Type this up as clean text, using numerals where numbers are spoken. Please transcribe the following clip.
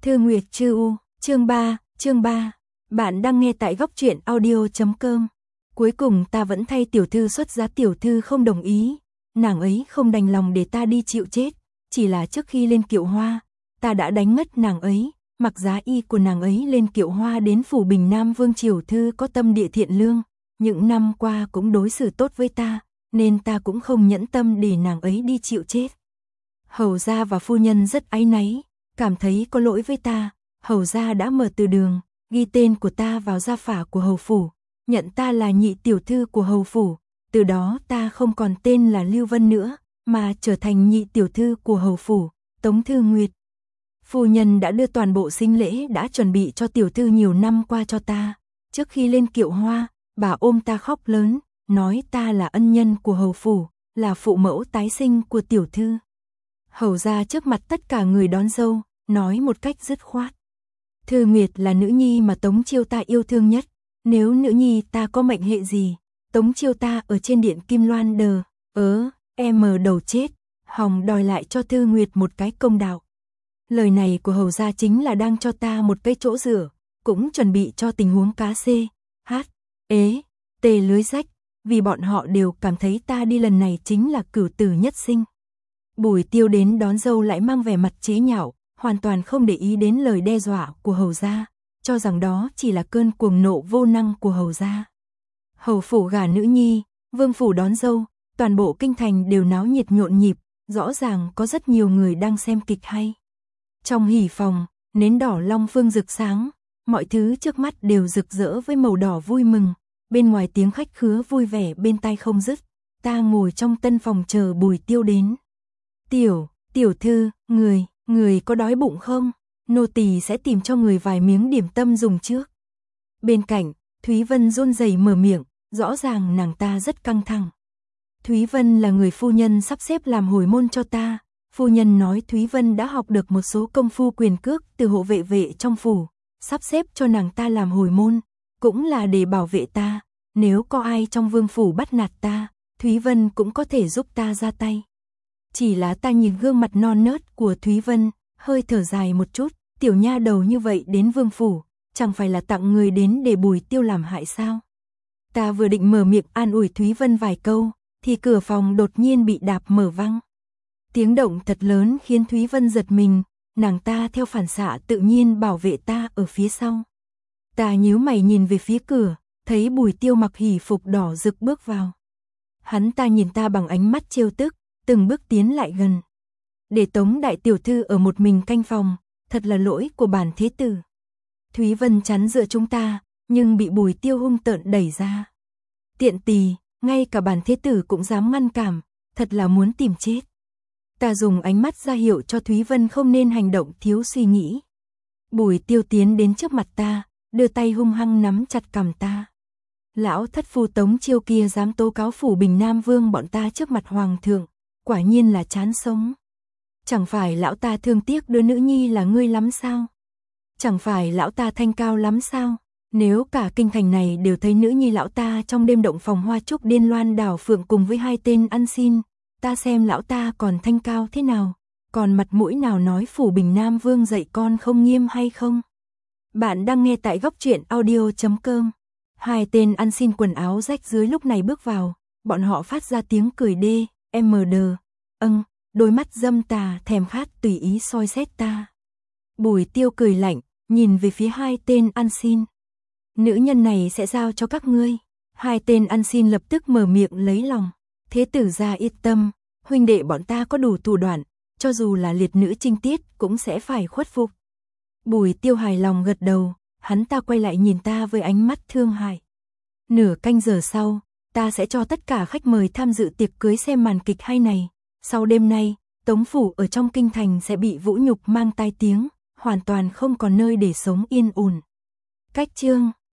Thư Nguyệt Chư U, chương 3. Bạn đang nghe tại góc truyện audio.com. Cuối cùng ta vẫn thay tiểu thư xuất giá, tiểu thư không đồng ý. Nàng ấy không đành lòng để ta đi chịu chết. Chỉ là trước khi lên kiệu hoa, ta đã đánh ngất nàng ấy. Mặc giá y của nàng ấy lên kiệu hoa đến phủ Bình Nam Vương triều thư có tâm địa thiện lương. Những năm qua cũng đối xử tốt với ta, nên ta cũng không nhẫn tâm để nàng ấy đi chịu chết. Hầu gia và phu nhân rất áy náy, cảm thấy có lỗi với ta. Hầu gia đã mở từ đường, ghi tên của ta vào gia phả của hầu phủ, nhận ta là nhị tiểu thư của hầu phủ. Từ đó ta không còn tên là Lưu Vân nữa, mà trở thành nhị tiểu thư của hầu phủ, Tống Thư Nguyệt. Phu nhân đã đưa toàn bộ sính lễ đã chuẩn bị cho tiểu thư nhiều năm qua cho ta. Trước khi lên kiệu hoa, bà ôm ta khóc lớn, nói ta là ân nhân của hầu phủ, là phụ mẫu tái sinh của tiểu thư. Hầu gia trước mặt tất cả người đón dâu, nói một cách dứt khoát: Thư Nguyệt là nữ nhi mà Tống Chiêu ta yêu thương nhất. Nếu nữ nhi ta có mệnh hệ gì, Tống Chiêu ta ở trên điện Kim Loan đầu chết, hòng đòi lại cho Thư Nguyệt một cái công đạo. Lời này của hầu gia chính là đang cho ta một cái chỗ dựa, cũng chuẩn bị cho tình huống cá tê lưới rách, vì bọn họ đều cảm thấy ta đi lần này chính là cửu tử nhất sinh. Bùi Tiêu đến đón dâu lại mang vẻ mặt chế nhạo, hoàn toàn không để ý đến lời đe dọa của hầu gia, cho rằng đó chỉ là cơn cuồng nộ vô năng của hầu gia. Hầu phủ gả nữ nhi, vương phủ đón dâu, toàn bộ kinh thành đều náo nhiệt nhộn nhịp, rõ ràng có rất nhiều người đang xem kịch hay. Trong hỉ phòng, nến đỏ long phương rực sáng, mọi thứ trước mắt đều rực rỡ với màu đỏ vui mừng, bên ngoài tiếng khách khứa vui vẻ bên tai không dứt. Ta ngồi trong tân phòng chờ Bùi Tiêu đến. Tiểu thư, người có đói bụng không? Nô tỳ sẽ tìm cho người vài miếng điểm tâm dùng trước. Bên cạnh, Thúy Vân run rẩy mở miệng, rõ ràng nàng ta rất căng thẳng. Thúy Vân là người phu nhân sắp xếp làm hồi môn cho ta. Phu nhân nói Thúy Vân đã học được một số công phu quyền cước từ hộ vệ trong phủ, sắp xếp cho nàng ta làm hồi môn, cũng là để bảo vệ ta. Nếu có ai trong vương phủ bắt nạt ta, Thúy Vân cũng có thể giúp ta ra tay. Chỉ là ta nhìn gương mặt non nớt của Thúy Vân, hơi thở dài một chút, tiểu nha đầu như vậy đến vương phủ, chẳng phải là tặng người đến để Bùi Tiêu làm hại sao? Ta vừa định mở miệng an ủi Thúy Vân vài câu, thì cửa phòng đột nhiên bị đạp mở vang. Tiếng động thật lớn khiến Thúy Vân giật mình, nàng ta theo phản xạ tự nhiên bảo vệ ta ở phía sau. Ta nhíu mày nhìn về phía cửa, thấy Bùi Tiêu mặc hỉ phục đỏ rực bước vào. Hắn ta nhìn ta bằng ánh mắt trêu tức, từng bước tiến lại gần. Để Tống đại tiểu thư ở một mình canh phòng, thật là lỗi của bản thế tử. Thúy Vân chắn giữa chúng ta, nhưng bị Bùi Tiêu hung tợn đẩy ra. Tiện tỳ, ngay cả bản thế tử cũng dám ngăn cản, thật là muốn tìm chết. Ta dùng ánh mắt ra hiệu cho Thúy Vân không nên hành động thiếu suy nghĩ. Bùi Tiêu tiến đến trước mặt ta, đưa tay hung hăng nắm chặt cằm ta. Lão thất phu Tống Chiêu kia dám tố cáo phủ Bình Nam Vương bọn ta trước mặt hoàng thượng, quả nhiên là chán sống. Chẳng phải lão ta thương tiếc đứa nữ nhi là ngươi lắm sao? Chẳng phải lão ta thanh cao lắm sao? Nếu cả kinh thành này đều thấy nữ nhi lão ta trong đêm động phòng hoa trúc Điên Loan đảo phượng cùng với hai tên ăn xin, ta xem lão ta còn thanh cao thế nào, còn mặt mũi nào nói phủ Bình Nam Vương dạy con không nghiêm hay không? Bạn đang nghe tại góc truyện audio.com. Hai tên ăn xin quần áo rách dưới lúc này bước vào, bọn họ phát ra tiếng cười đôi mắt dâm tà thèm khát tùy ý soi xét ta. Bùi Tiêu cười lạnh, nhìn về phía hai tên ăn xin. Nữ nhân này sẽ giao cho các ngươi. Hai tên ăn xin lập tức mở miệng lấy lòng. Thế tử gia yên tâm, huynh đệ bọn ta có đủ thủ đoạn, cho dù là liệt nữ trinh tiết cũng sẽ phải khuất phục. Bùi Tiêu hài lòng gật đầu, hắn ta quay lại nhìn ta với ánh mắt thương hại. Nửa canh giờ sau, ta sẽ cho tất cả khách mời tham dự tiệc cưới xem màn kịch hay này. Sau đêm nay, Tống phủ ở trong kinh thành sẽ bị vũ nhục mang tai tiếng, hoàn toàn không còn nơi để sống yên ổn. Cách chương